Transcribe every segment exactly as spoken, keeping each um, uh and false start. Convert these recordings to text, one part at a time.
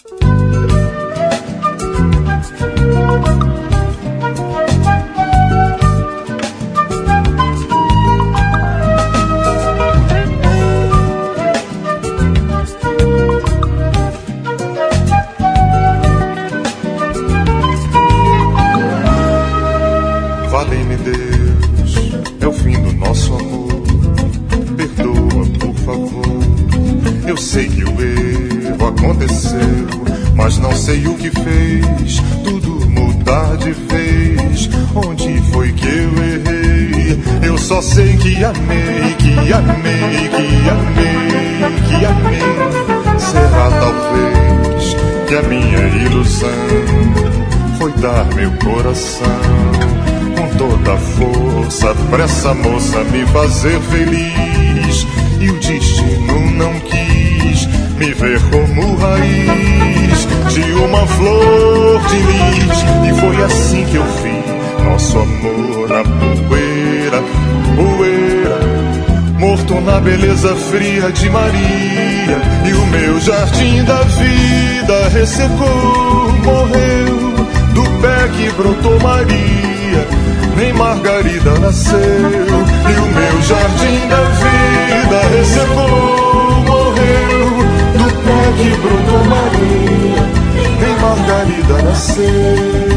Vale-me Deus, é o fim do nosso amor. Perdoa, por favor. Eu sei que o erro aconteceu, mas não sei o que fez tudo mudar de vez. Onde foi que eu errei? Eu só sei que amei, que amei, que amei, que amei. Será talvez que a minha ilusão foi dar meu coração com toda a força pra essa moça me fazer feliz. E o destino não quis me ver como raiz de uma flor de lis. E foi assim que eu vi nosso amor na poeira, poeira, morto na beleza fria de Maria. E o meu jardim da vida ressecou, morreu do pé que brotou Maria. Nem Margarida nasceu. E o meu jardim da vida ressecou, morreu do pé que brotou Maria. Nem Margarida nasceu.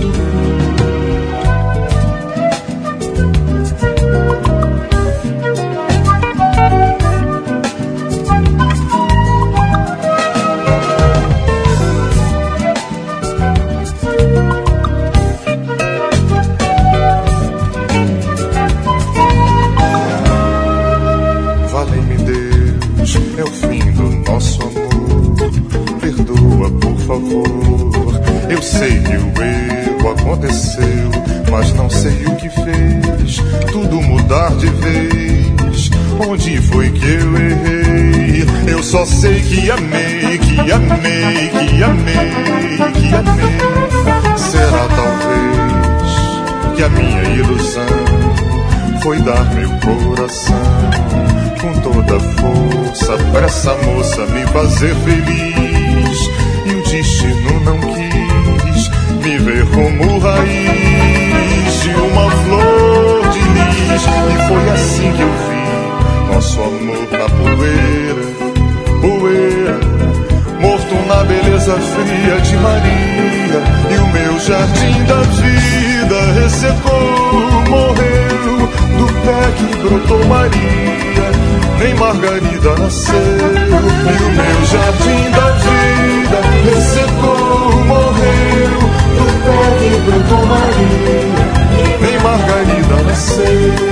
É o fim do nosso amor. Perdoa, por favor. Eu sei que o erro aconteceu, mas não sei o que fez tudo mudar de vez. Onde foi que eu errei? Eu só sei que amei, que amei, que amei, que amei. Será talvez que a minha ilusão foi dar meu coração com toda a força pra essa moça me fazer feliz. E o destino não quis me ver como raiz de uma flor de lis. E foi assim que eu vi nosso amor na poeira, poeira, morto na beleza fria de Maria. E o meu jardim da vida ressecou, morreu do pé que brotou Maria. Nem Margarida nasceu. E o meu jardim da vida ressecou, morreu do pé que brotou Maria. Nem Margarida nasceu.